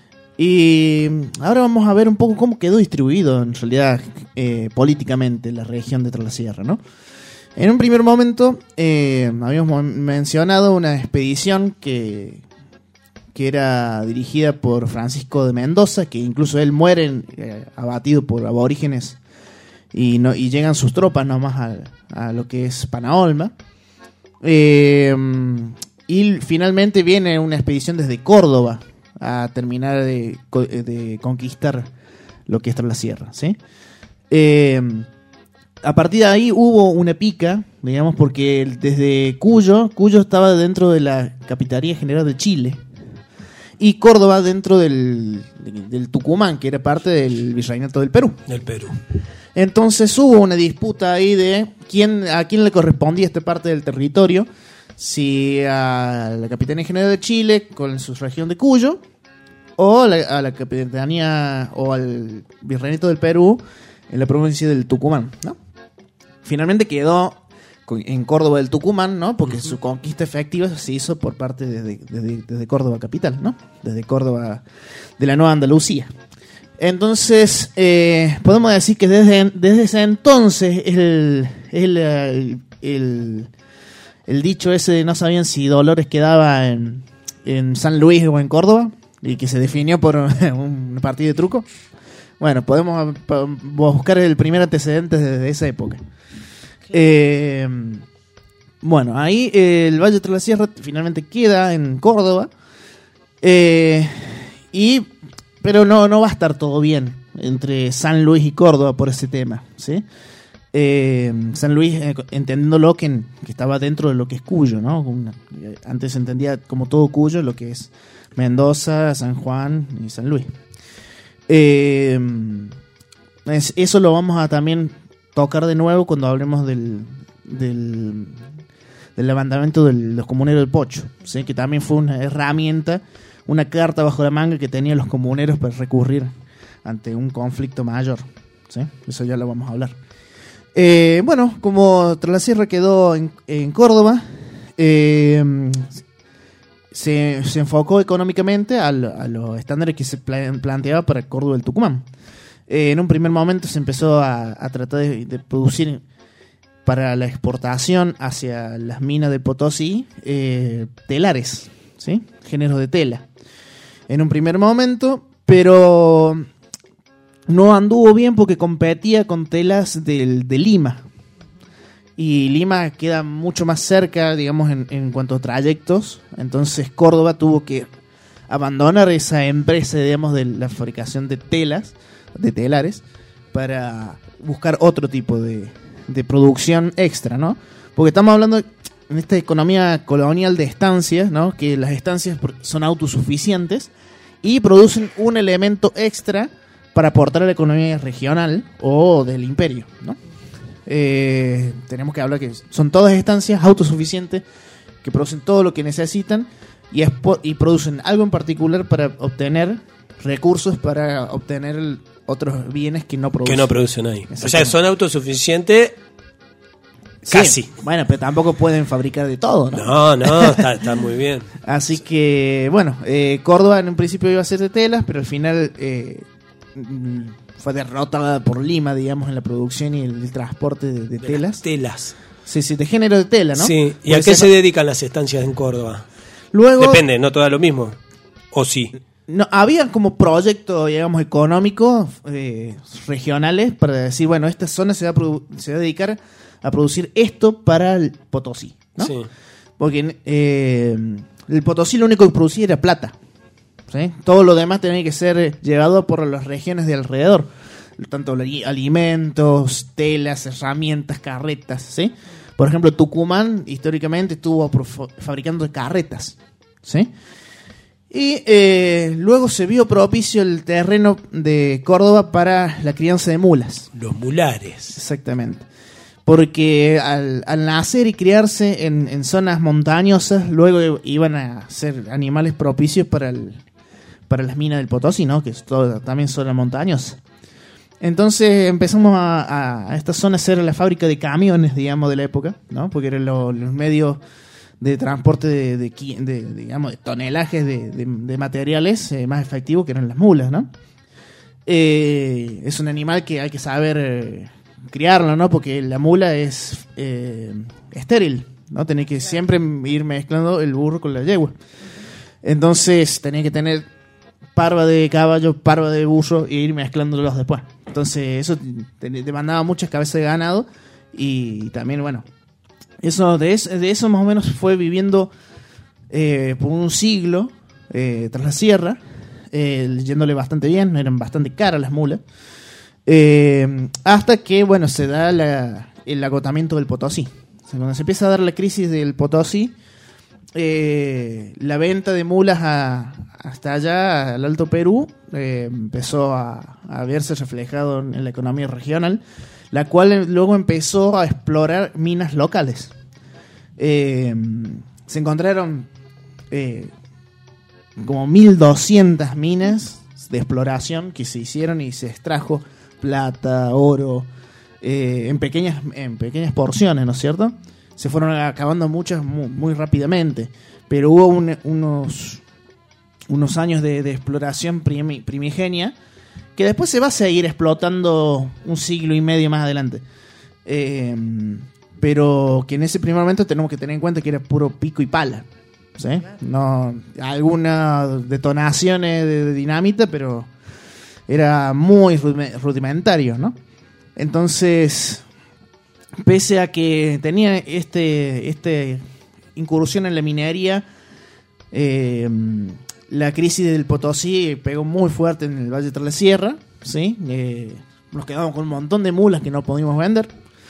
Y ahora vamos a ver un poco cómo quedó distribuido en realidad eh, políticamente la región de Tras-la-Sierra, ¿no? En un primer momento eh, habíamos mencionado una expedición que... que era dirigida por Francisco de Mendoza, que incluso él muere eh, abatido por aborígenes y no y llegan sus tropas nomás a, a lo que es Panaolma. Eh, y finalmente viene una expedición desde Córdoba a terminar de, de conquistar lo que es Tras-la-Sierra, ¿sí? Eh, a partir de ahí hubo una pica, digamos, porque desde Cuyo, Cuyo estaba dentro de la Capitanía General de Chile, y Córdoba dentro del, del Tucumán, que era parte del Virreinato del Perú. Del Perú. Entonces hubo una disputa ahí de quién a quién le correspondía esta parte del territorio, si a la Capitanía General de Chile con su región de Cuyo, o a la, a la Capitanía o al Virreinato del Perú en la provincia del Tucumán, ¿no? Finalmente quedó en Córdoba del Tucumán, ¿no? Porque uh-huh. su conquista efectiva se hizo por parte desde, desde, desde Córdoba capital, ¿no? Desde Córdoba de la Nueva Andalucía. Entonces, eh, podemos decir que desde, desde ese entonces el, el, el, el, el dicho ese de no sabían si Dolores quedaba en, en San Luis o en Córdoba, y que se definió por un partido de truco. Bueno, podemos buscar el primer antecedente desde esa época. Eh, bueno, ahí eh, el Valle de Tras-la-Sierra finalmente queda en Córdoba, eh, y pero no, no va a estar todo bien entre San Luis y Córdoba por ese tema, ¿sí? Eh, San Luis, eh, entendiéndolo que, que estaba dentro de lo que es Cuyo, ¿no? Una, antes se entendía como todo Cuyo, lo que es Mendoza, San Juan y San Luis. Eh, es, eso lo vamos a también tocar de nuevo cuando hablemos del, del, del levantamiento de los comuneros del Pocho, ¿sí? Que también fue una herramienta, una carta bajo la manga que tenían los comuneros para recurrir ante un conflicto mayor, ¿sí? Eso ya lo vamos a hablar. Eh, bueno, como Tras-la-Sierra quedó en, en Córdoba, eh, se, se enfocó económicamente a, lo, a los estándares que se planteaba para Córdoba del Tucumán. Eh, en un primer momento se empezó a, a tratar de, de producir para la exportación hacia las minas de Potosí eh, telares, ¿sí? Géneros de tela. En un primer momento, pero no anduvo bien porque competía con telas del, de Lima. Y Lima queda mucho más cerca, digamos, en, en cuanto a trayectos. Entonces Córdoba tuvo que abandonar esa empresa, digamos, de la fabricación de telas, de telares, para buscar otro tipo de, de producción extra, ¿no? Porque estamos hablando de, en esta economía colonial de estancias, ¿no? Que las estancias son autosuficientes y producen un elemento extra para aportar a la economía regional o del imperio, ¿no? Eh, tenemos que hablar que son todas estancias autosuficientes que producen todo lo que necesitan y, expo- y producen algo en particular para obtener recursos para obtener el, otros bienes que no producen. Que no producen ahí. O sea, son autosuficientes casi. Sí, bueno, pero tampoco pueden fabricar de todo, ¿no? No, no, está, está muy bien. Así que, bueno, eh, Córdoba en un principio iba a ser de telas, pero al final eh, fue derrotada por Lima, digamos, en la producción y el, el transporte de, de, de telas. Telas. Sí, sí, de género de tela, ¿no? Sí, ¿y a qué se dedican las estancias en Córdoba? Luego, depende, no todo lo mismo. ¿O sí? No, había como proyectos, digamos, económicos eh, regionales para decir, bueno, esta zona se va, a produ- se va a dedicar a producir esto para el Potosí, ¿no? Sí. Porque eh, el Potosí lo único que producía era plata, ¿sí? Todo lo demás tenía que ser llevado por las regiones de alrededor. tanto alimentos, telas, herramientas, carretas, ¿sí? Por ejemplo, Tucumán históricamente estuvo fabricando carretas, ¿sí? Y eh, luego se vio propicio el terreno de Córdoba para la crianza de mulas. Los mulares. Exactamente. Porque al, al nacer y criarse en, en zonas montañosas, luego iban a ser animales propicios para, el, para las minas del Potosí, ¿no? Que es todo, también zona montañosa. Entonces empezamos a, a, a esta zona a ser la fábrica de camiones, digamos, de la época, ¿no? Porque eran lo, los medios de transporte de, de, de, de digamos, de tonelajes de, de, de materiales eh, más efectivos, que eran las mulas, ¿no? Eh, es un animal que hay que saber eh, criarlo, ¿no? Porque la mula es eh, estéril, ¿no? Tenés que siempre ir mezclando el burro con la yegua. Entonces tenés que tener parva de caballo, parva de burro e ir mezclándolos después. Entonces eso te demandaba muchas cabezas de ganado y también, bueno, eso de, es, de eso más o menos fue viviendo eh, por un siglo eh, tras la sierra, eh, yéndole bastante bien, eran bastante caras las mulas, eh, hasta que, bueno, se da la, el agotamiento del Potosí. O sea, cuando se empieza a dar la crisis del Potosí, Eh, la venta de mulas a, hasta allá, al Alto Perú, eh, empezó a, a verse reflejado en, en la economía regional, la cual luego empezó a explorar minas locales. Eh, se encontraron eh, como mil doscientas minas de exploración que se hicieron y se extrajo plata, oro, eh, en pequeñas, en pequeñas porciones, ¿no es cierto? Se fueron acabando muchas muy, muy rápidamente, pero hubo un, unos, unos años de, de exploración primi, primigenia que después se va a seguir explotando un siglo y medio más adelante. Eh, pero que en ese primer momento tenemos que tener en cuenta que era puro pico y pala, ¿sí? No, algunas detonaciones de, de dinamita, pero era muy rudimentario, ¿no? Entonces, pese a que tenía este, este incursión en la minería, eh, la crisis del Potosí pegó muy fuerte en el Valle de la Sierra, ¿sí? Eh, nos quedamos con un montón de mulas que no pudimos vender.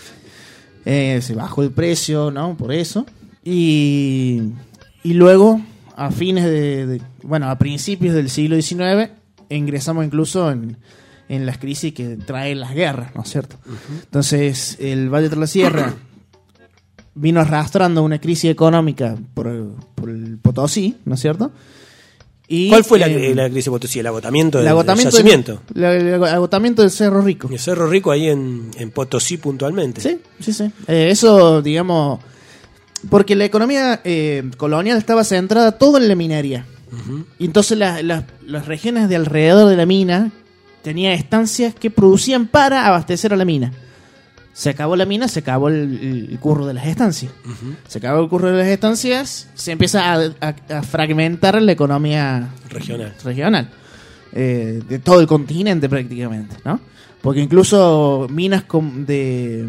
Eh, se bajó el precio, ¿no? Por eso. Y, y luego, a fines de, de... Bueno, a principios del siglo diecinueve, ingresamos incluso en... en las crisis que traen las guerras, ¿no es cierto? Uh-huh. Entonces, el Valle de la Sierra vino arrastrando una crisis económica por, por el Potosí, ¿no es cierto? Y, ¿cuál fue eh, la, la crisis de Potosí? ¿El agotamiento del, el agotamiento del yacimiento? Del, el agotamiento del Cerro Rico. El Cerro Rico ahí en, en Potosí puntualmente. Sí, sí, sí. Eh, eso, digamos, porque la economía eh, colonial estaba centrada todo en la minería. Uh-huh. Y entonces la, la, las regiones de alrededor de la mina tenía estancias que producían para abastecer a la mina. Se acabó la mina, se acabó el, el curro de las estancias. Uh-huh. Se acabó el curro de las estancias, se empieza a, a, a fragmentar la economía regional, regional eh, de todo el continente prácticamente, ¿no? Porque incluso minas com, de,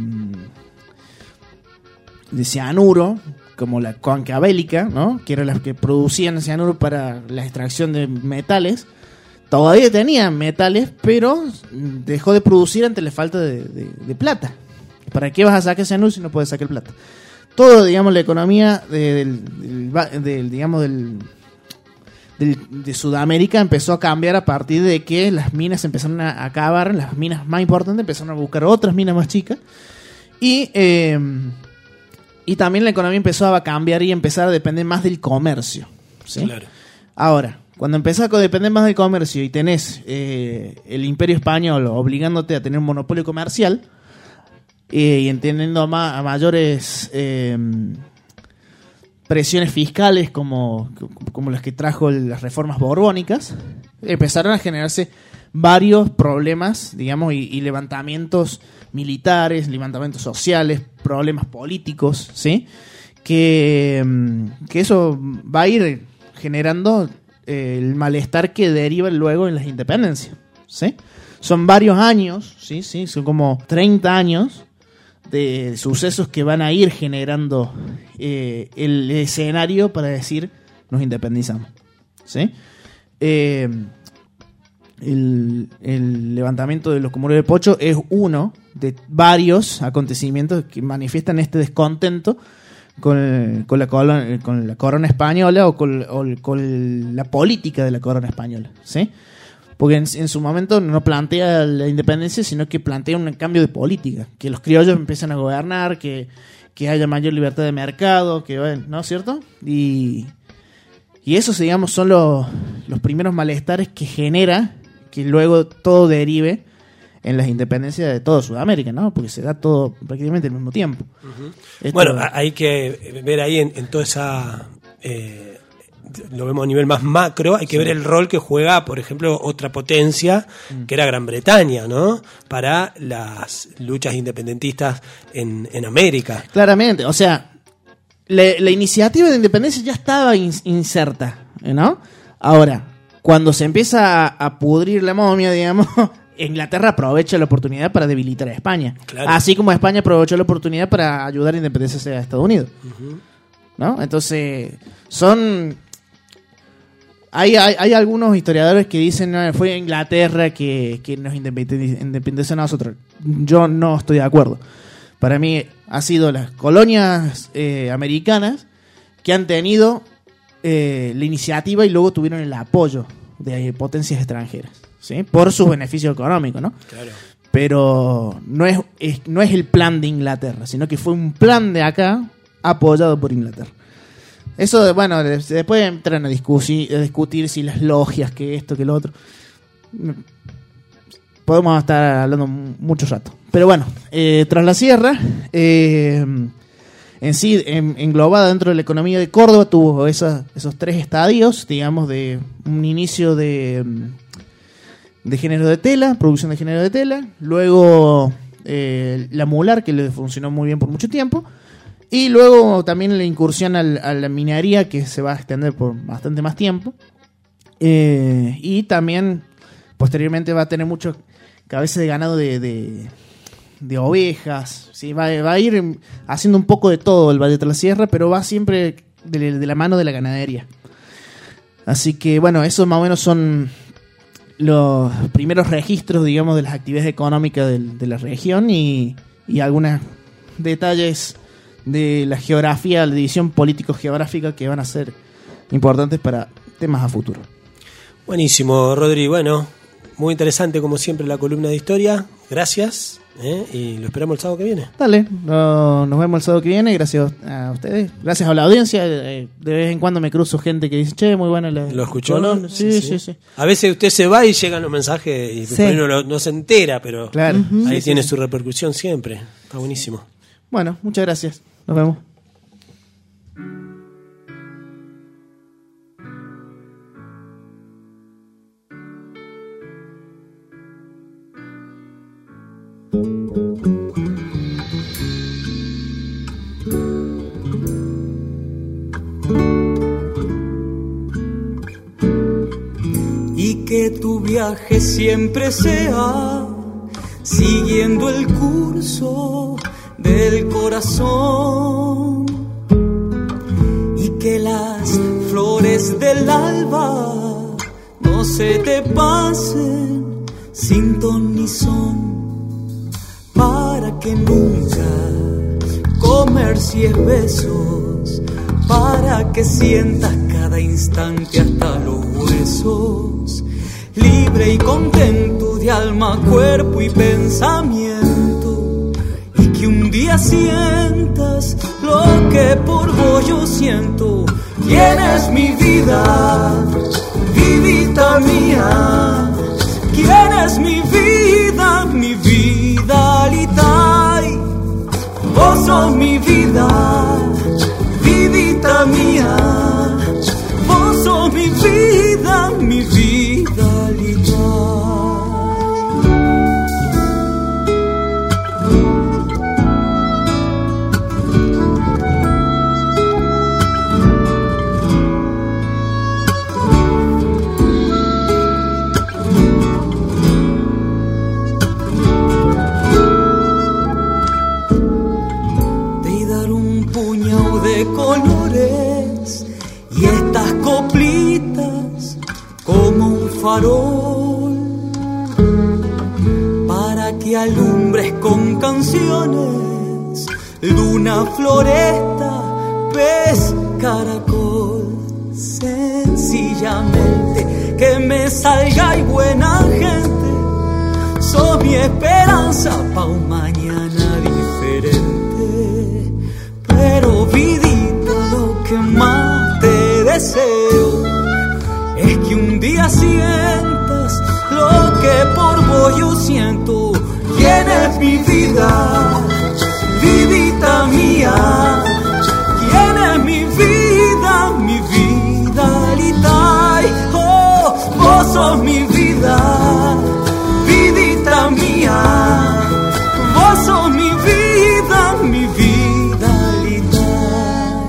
de cianuro, como la cuenca bélica, ¿no? Que eran las que producían cianuro para la extracción de metales, todavía tenían metales, pero dejó de producir ante la falta de, de, de plata. ¿Para qué vas a sacar cianuro si no puedes sacar plata? Todo, digamos, la economía de, del, del, del, digamos, del, del, de Sudamérica empezó a cambiar a partir de que las minas empezaron a acabar, las minas más importantes empezaron a buscar otras minas más chicas, y, eh, y también la economía empezó a cambiar y empezar a depender más del comercio, ¿sí? Claro. Ahora, cuando empezás a depender más del comercio y tenés eh, el Imperio Español obligándote a tener un monopolio comercial eh, y entendiendo a, ma- a mayores eh, presiones fiscales como, como las que trajo las reformas borbónicas, empezaron a generarse varios problemas, digamos, y, y levantamientos militares, levantamientos sociales, problemas políticos, ¿sí? Que, que eso va a ir generando el malestar que deriva luego en las independencias, ¿sí? Son varios años, ¿sí? Sí, son como treinta años de sucesos que van a ir generando eh, el escenario para decir nos independizamos, ¿sí? Eh, el, el levantamiento de los Comuneros de Pocho es uno de varios acontecimientos que manifiestan este descontento con, con, la, corona, con la corona española o con, o con la política de la corona española, ¿sí? Porque en, en su momento no plantea la independencia, sino que plantea un cambio de política, que los criollos empiezan a gobernar, que, que haya mayor libertad de mercado, que bueno, ¿no es cierto? Y, y esos, digamos, son los, los primeros malestares que genera que luego todo derive en las independencias de toda Sudamérica, ¿no? Porque se da todo prácticamente al mismo tiempo. Uh-huh. Esto... Bueno, hay que ver ahí en, en toda esa... Eh, lo vemos a nivel más macro, hay que sí. ver el rol que juega, por ejemplo, otra potencia, mm. que era Gran Bretaña, ¿no? Para las luchas independentistas en, en América. Claramente, o sea, la, la iniciativa de independencia ya estaba in, inserta, ¿no? Ahora, cuando se empieza a, a pudrir la momia, digamos, Inglaterra aprovecha la oportunidad para debilitar a España. Claro. Así como España aprovechó la oportunidad para ayudar a independencia a Estados Unidos. Uh-huh. ¿No? Entonces, son... Hay, hay, hay algunos historiadores que dicen no, fue Inglaterra que, que nos independiza a nosotros. Yo no estoy de acuerdo. Para mí ha sido las colonias eh, americanas que han tenido eh, la iniciativa y luego tuvieron el apoyo de potencias extranjeras, ¿sí? Por sus beneficios económicos, ¿no? Claro. Pero no es, es, no es el plan de Inglaterra, sino que fue un plan de acá apoyado por Inglaterra. Eso, bueno, después entran a discutir, a discutir si las logias, que esto, que lo otro. Podemos estar hablando mucho rato. Pero bueno, eh, tras la sierra, eh, en sí, en, englobada dentro de la economía de Córdoba, tuvo esos, esos tres estadios, digamos, de un inicio de, de género de tela, producción de género de tela. Luego eh, la mular, que le funcionó muy bien por mucho tiempo. Y luego también la incursión al, a la minería, que se va a extender por bastante más tiempo. Eh, y también, posteriormente, va a tener mucho cabeza de ganado de, de, de ovejas. ¿Sí? Va, va a ir haciendo un poco de todo el Valle de la Sierra, pero va siempre de, de la mano de la ganadería. Así que, bueno, esos más o menos son los primeros registros, digamos, de las actividades económicas de, de la región y, y algunos detalles de la geografía, la división político-geográfica que van a ser importantes para temas a futuro. Buenísimo, Rodri. Bueno, muy interesante como siempre la columna de historia. Gracias. ¿eh? Y lo esperamos el sábado que viene. Dale, no, nos vemos el sábado que viene. Gracias a ustedes. Gracias a la audiencia. Eh, de vez en cuando me cruzo gente que dice, che, muy bueno. La, ¿Lo escuchó? ¿no? Sí, sí, sí, sí, sí. A veces usted se va y llegan los mensajes y sí. uno no, no se entera, pero claro. uh-huh. ahí sí, tiene sí. su repercusión siempre. Está buenísimo. Bueno, muchas gracias. Nos vemos. Y que tu viaje siempre sea siguiendo el curso del corazón, y que las flores del alba no se te pasen sin ton ni son, para que nunca comercies besos, para que sientas cada instante hasta los huesos, libre y contento de alma, cuerpo y pensamiento, y que un día sientas lo que por vos yo siento. ¿Quién es mi vida, vidita mía? ¿Quién es mi vida, mi vida, Litay? Vos sos mi vida, vidita mía. Vos sos mi vida, mi vida, Litay. Colores y estas coplitas como un farol, alumbres con canciones, luna, floresta, pez, caracol. Sencillamente que me salga y buena gente, sos mi esperanza pa' un mañana diferente. Pero vidita, lo que más te deseo es que un día sientas lo que por vos yo siento. ¿Quién es mi vida? Vidita mía. ¿Quién es mi vida? Mi vida Litay. Oh, vos sos mi vida. Vidita mía. Vos sos mi vida, mi vida Litay.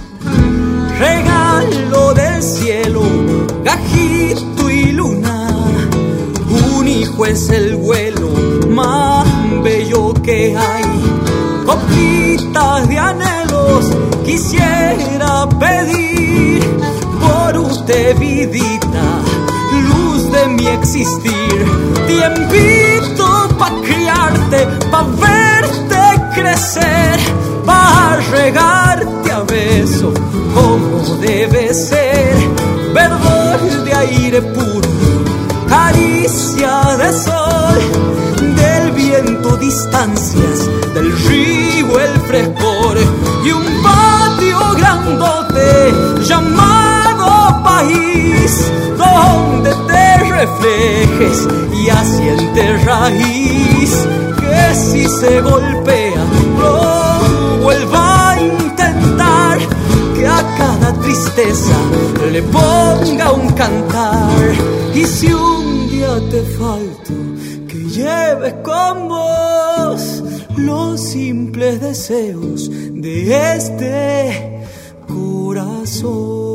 Regalo del cielo, gajito y luna, un hijo es el vuelo más bello que hay. Copitas de anhelos quisiera pedir por usted, vidita, luz de mi existir. Tiempito pa' criarte, pa' verte crecer, pa' regarte a besos como debe ser. Verdor de aire puro, caricia de sol, del viento distancias, del río el frescor, y un patio grandote llamado país, donde te reflejes y asientes raíz, que si se golpea lo vuelva a intentar, que a cada tristeza le ponga un cantar. Y si un día te falto, que lleves con vos los simples deseos de este corazón.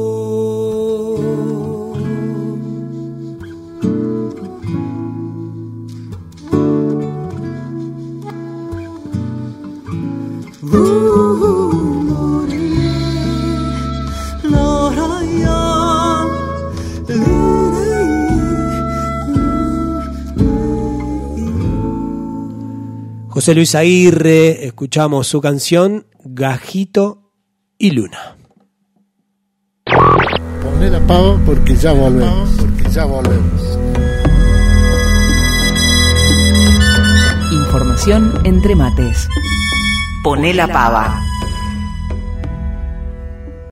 José Luis Aguirre, escuchamos su canción Gajito y Luna. Poné la pava porque ya volvemos, porque ya volvemos. Información entre mates. Poné la pava.